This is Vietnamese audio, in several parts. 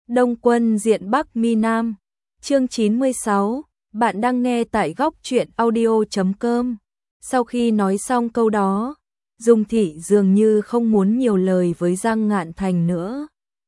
Đông Quân diện Bắc Mi Nam. Chương 96, bạn đang nghe tại góc truyện audio.com. Sau khi nói xong câu đó, Dung Thị dường như không muốn nhiều lời với Giang Ngạn Thành nữa.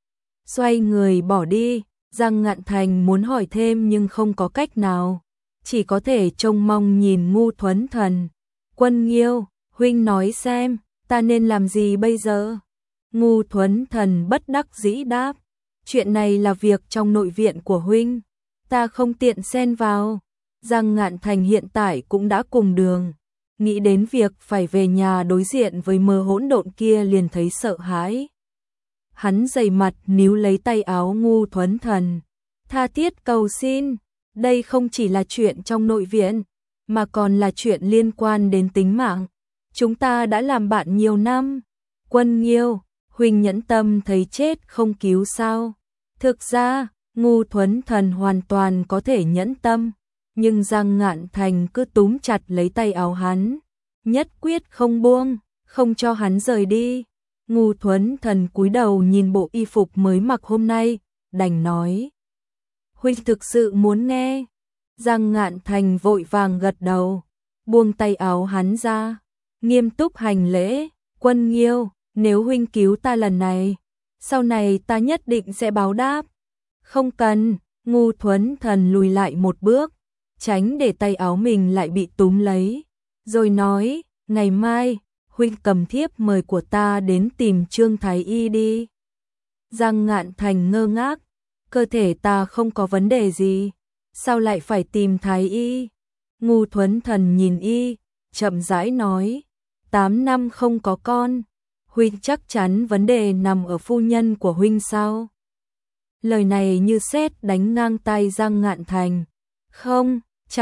Xoay người bỏ đi, Giang Ngạn Thành muốn hỏi thêm nhưng không có cách nào, chỉ có thể trông mong nhìn Ngu Thuấn Thần. Quân Nghiêu, huynh nói xem, ta nên làm gì bây giờ? Ngu Thuấn Thần bất đắc dĩ đáp, chuyện này là việc trong nội viện của huynh, ta không tiện xen vào. Giang Ngạn Thành hiện tại cũng đã cùng đường, nghĩ đến việc phải về nhà đối diện với mơ hỗn độn kia liền thấy sợ hãi. Hắn dày mặt níu lấy tay áo Ngu Thuấn Thần, tha thiết cầu xin, đây không chỉ là chuyện trong nội viện, mà còn là chuyện liên quan đến tính mạng. Chúng ta đã làm bạn nhiều năm. Quân Nghiêu, huynh nhẫn tâm thấy chết không cứu sao? Thực ra, Ngu Thuấn Thần hoàn toàn có thể nhẫn tâm, nhưng Giang Ngạn Thành cứ túm chặt lấy tay áo hắn, nhất quyết không buông, không cho hắn rời đi. Ngu Thuấn Thần cúi đầu nhìn bộ y phục mới mặc hôm nay, đành nói, huynh thực sự muốn nghe? Giang Ngạn Thành vội vàng gật đầu, buông tay áo hắn ra, nghiêm túc hành lễ. Quân Nghiêu, nếu huynh cứu ta lần này, sau này ta nhất định sẽ báo đáp. Không cần. Ngu Thuấn Thần lùi lại một bước, tránh để tay áo mình lại bị túm lấy, rồi nói, ngày mai, huynh cầm thiếp mời của ta đến tìm Trương Thái Y đi. Giang Ngạn Thành ngơ ngác, cơ thể ta không có vấn đề gì, sao lại phải tìm Thái Y? Ngu Thuấn Thần nhìn y, chậm rãi nói, 8 năm không có con, huynh chắc chắn vấn đề nằm ở phu nhân của huynh sao? Lời này như sét đánh ngang tai Giang Ngạn Thành. Không,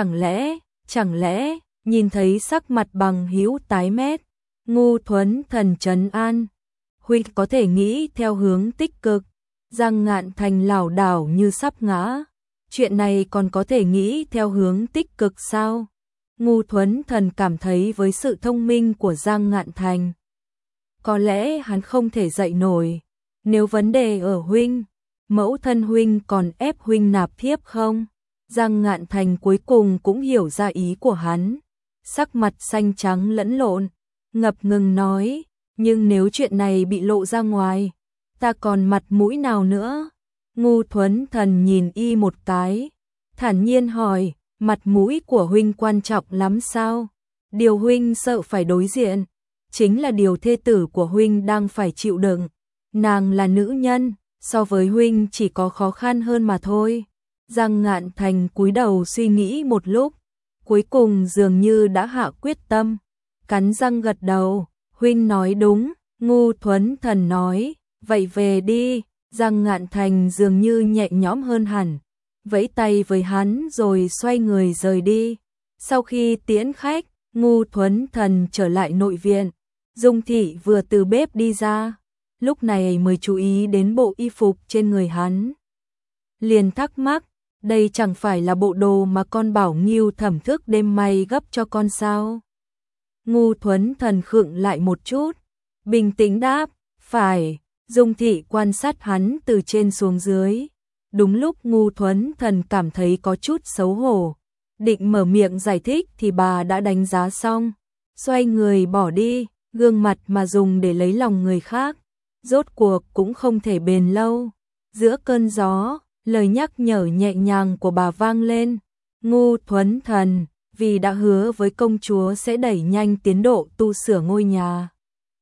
chẳng lẽ, nhìn thấy sắc mặt Bằng Hữu tái mét, Ngu Thuấn Thần trấn an, huynh có thể nghĩ theo hướng tích cực. Giang Ngạn Thành lảo đảo như sắp ngã, chuyện này còn có thể nghĩ theo hướng tích cực sao? Ngu Thuấn Thần cảm thấy với sự thông minh của Giang Ngạn Thành, có lẽ hắn không thể dậy nổi. Nếu vấn đề ở huynh, mẫu thân huynh còn ép huynh nạp thiếp không? Giang Ngạn Thành cuối cùng cũng hiểu ra ý của hắn, sắc mặt xanh trắng lẫn lộn, ngập ngừng nói, nhưng nếu chuyện này bị lộ ra ngoài, ta còn mặt mũi nào nữa? Ngu Thuấn Thần nhìn y một cái, thản nhiên hỏi, mặt mũi của huynh quan trọng lắm sao? Điều huynh sợ phải đối diện, chính là điều thê tử của huynh đang phải chịu đựng. Nàng là nữ nhân, so với huynh chỉ có khó khăn hơn mà thôi. Giang Ngạn Thành cúi đầu suy nghĩ một lúc, cuối cùng dường như đã hạ quyết tâm, cắn răng gật đầu, huynh nói đúng. Ngu Thuấn Thần nói, vậy về đi. Giang Ngạn Thành dường như nhẹ nhõm hơn hẳn, vẫy tay với hắn rồi xoay người rời đi. Sau khi tiễn khách, Ngu Thuấn Thần trở lại nội viện. Dung Thị vừa từ bếp đi ra, lúc này mới chú ý đến bộ y phục trên người hắn. Liền thắc mắc, đây chẳng phải là bộ đồ mà con bảo Nghiêu thẩm thức đêm may gấp cho con sao? Ngu Thuấn Thần khựng lại một chút, bình tĩnh đáp, phải. Dung Thị quan sát hắn từ trên xuống dưới. Đúng lúc Ngu Thuấn Thần cảm thấy có chút xấu hổ, định mở miệng giải thích thì bà đã đánh giá xong, xoay người bỏ đi. Gương mặt mà dùng để lấy lòng người khác, rốt cuộc cũng không thể bền lâu. Giữa cơn gió, lời nhắc nhở nhẹ nhàng của bà vang lên, Ngu Thuấn Thần, vì đã hứa với công chúa sẽ đẩy nhanh tiến độ tu sửa ngôi nhà.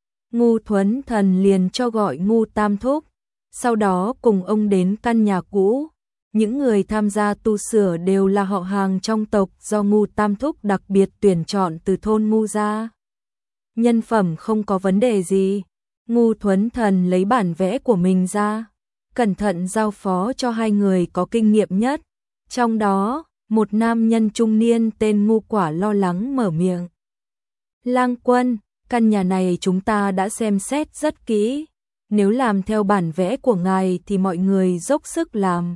Ngu Thuấn Thần liền cho gọi Ngu Tam Thúc, sau đó cùng ông đến căn nhà cũ. Những người tham gia tu sửa đều là họ hàng trong tộc do Ngu Tam Thúc đặc biệt tuyển chọn từ thôn Ngu ra. Nhân phẩm không có vấn đề gì. Ngu Thuấn Thần lấy bản vẽ của mình ra, cẩn thận giao phó cho hai người có kinh nghiệm nhất. Trong đó, một nam nhân trung niên tên Ngu Quả lo lắng mở miệng. Lang Quân, căn nhà này chúng ta đã xem xét rất kỹ. Nếu làm theo bản vẽ của ngài thì mọi người dốc sức làm.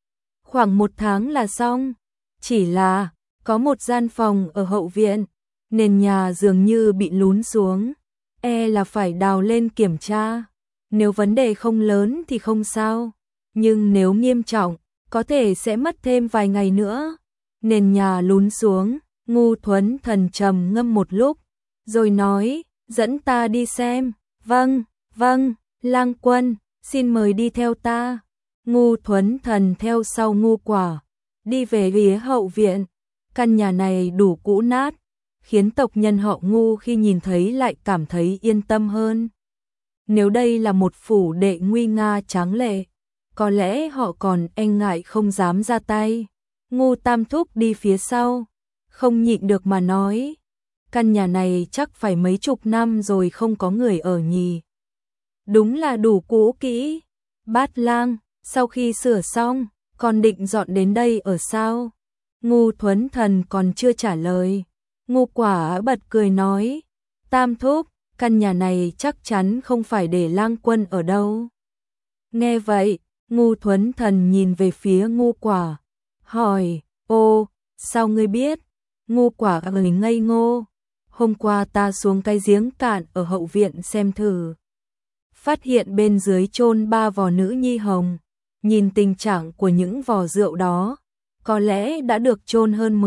Khoảng 1 tháng là xong. Chỉ là, có một gian phòng ở hậu viện, nền nhà dường như bị lún xuống, là phải đào lên kiểm tra. Nếu vấn đề không lớn thì không sao, nhưng nếu nghiêm trọng, có thể sẽ mất thêm vài ngày nữa. Nền nhà lún xuống, Ngu Thuấn Thần trầm ngâm một lúc, rồi nói, dẫn ta đi xem. Vâng, vâng, Lang Quân, xin mời đi theo ta. Ngu Thuấn Thần theo sau Ngu Quả, đi về phía hậu viện. Căn nhà này đủ cũ nát, khiến tộc nhân họ Ngu khi nhìn thấy lại cảm thấy yên tâm hơn. Nếu đây là một phủ đệ nguy nga tráng lệ, có lẽ họ còn e ngại không dám ra tay. Ngu Tam Thúc đi phía sau, không nhịn được mà nói, căn nhà này chắc phải mấy chục năm rồi không có người ở nhỉ. Đúng là đủ cũ kỹ. Bát Lang, sau khi sửa xong, còn định dọn đến đây ở sao? Ngu Thuấn Thần còn chưa trả lời. Ngu Quả bật cười nói, Tam Thúc, căn nhà này chắc chắn không phải để Lang Quân ở đâu. Nghe vậy, Ngu Thuấn Thần nhìn về phía Ngu Quả, hỏi, ô, sao ngươi biết? Ngu Quả người ngây ngô, hôm qua ta xuống cái giếng cạn ở hậu viện xem thử. Phát hiện bên dưới chôn 3 vò nữ nhi hồng, nhìn tình trạng của những vò rượu đó, có lẽ đã được chôn hơn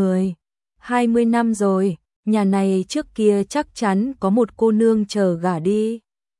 20 năm rồi, nhà này trước kia chắc chắn có một cô nương chờ gả đi.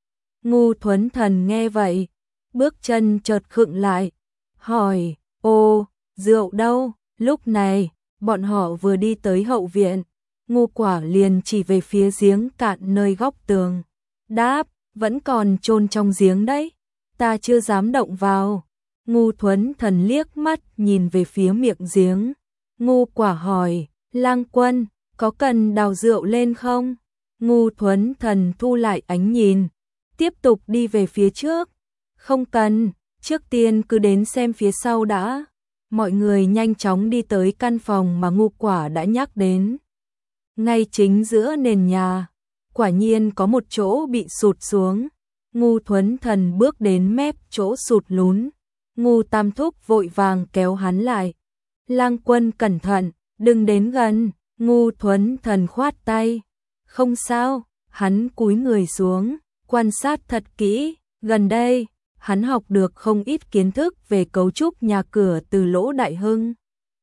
Ngu Thuấn Thần nghe vậy, bước chân chợt khựng lại, hỏi, ô, rượu đâu? Lúc này, bọn họ vừa đi tới hậu viện, Ngu Quả liền chỉ về phía giếng cạn nơi góc tường, đáp, vẫn còn chôn trong giếng đấy, ta chưa dám động vào. Ngu Thuấn Thần liếc mắt nhìn về phía miệng giếng. Ngu Quả hỏi, Lang Quân, có cần đào rượu lên không? Ngu Thuấn Thần thu lại ánh nhìn, tiếp tục đi về phía trước. Không cần, trước tiên cứ đến xem phía sau đã. Mọi người nhanh chóng đi tới căn phòng mà Ngu Quả đã nhắc đến. Ngay chính giữa nền nhà, quả nhiên có một chỗ bị sụt xuống. Ngu Thuấn Thần bước đến mép chỗ sụt lún. Ngu Tam Thúc vội vàng kéo hắn lại. Lang Quân cẩn thận, đừng đến gần. Ngu Thuấn Thần khoát tay. Không sao, hắn cúi người xuống, quan sát thật kỹ. Gần đây, hắn học được không ít kiến thức về cấu trúc nhà cửa từ Lỗ Đại Hưng,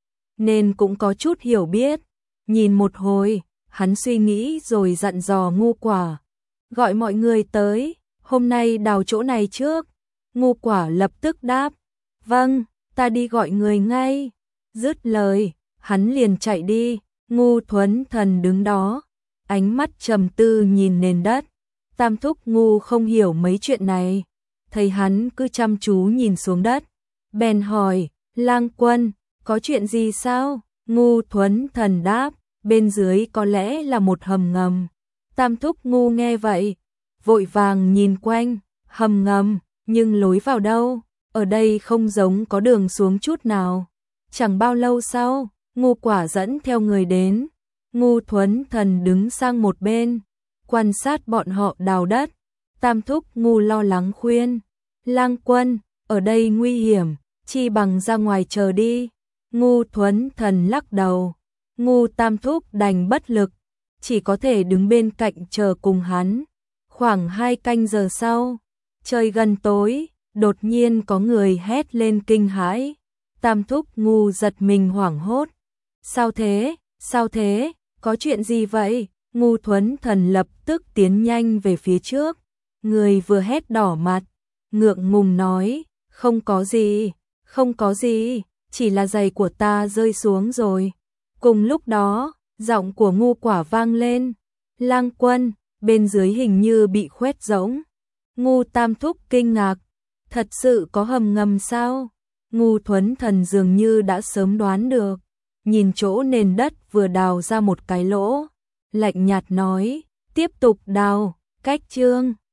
nên cũng có chút hiểu biết. Nhìn một hồi, hắn suy nghĩ rồi dặn dò Ngu Quả, gọi mọi người tới, hôm nay đào chỗ này trước. Ngu Quả lập tức đáp, vâng, ta đi gọi người ngay. Dứt lời, hắn liền chạy đi. Ngu Thuấn Thần đứng đó, ánh mắt trầm tư nhìn nền đất. Tam Thúc Ngu không hiểu mấy chuyện này, thấy hắn cứ chăm chú nhìn xuống đất, bèn hỏi, Lang Quân, có chuyện gì sao? Ngu Thuấn Thần đáp, bên dưới có lẽ là một hầm ngầm. Tam Thúc Ngu nghe vậy, vội vàng nhìn quanh, hầm ngầm, nhưng lối vào đâu? Ở đây không giống có đường xuống chút nào. Chẳng bao lâu sau, Ngu Quả dẫn theo người đến. Ngu Thuấn Thần đứng sang một bên, quan sát bọn họ đào đất. Tam Thúc Ngu lo lắng khuyên, Lang Quân, ở đây nguy hiểm, chi bằng ra ngoài chờ đi. Ngu Thuấn Thần lắc đầu. Ngu Tam Thúc đành bất lực, chỉ có thể đứng bên cạnh chờ cùng hắn. Khoảng 2 canh giờ sau, trời gần tối, đột nhiên có người hét lên kinh hãi. Tam Thúc Ngu giật mình hoảng hốt. Sao thế? Sao thế? Có chuyện gì vậy? Ngu Thuấn Thần lập tức tiến nhanh về phía trước. Người vừa hét đỏ mặt, ngượng ngùng nói, không có gì, không có gì, chỉ là giày của ta rơi xuống rồi. Cùng lúc đó, giọng của Ngu Quả vang lên, Lang Quân, bên dưới hình như bị khoét rỗng. Ngu Tam Thúc kinh ngạc, thật sự có hầm ngầm sao? Ngu Thuấn Thần dường như đã sớm đoán được, nhìn chỗ nền đất vừa đào ra một cái lỗ, lạnh nhạt nói, tiếp tục đào, cách chương.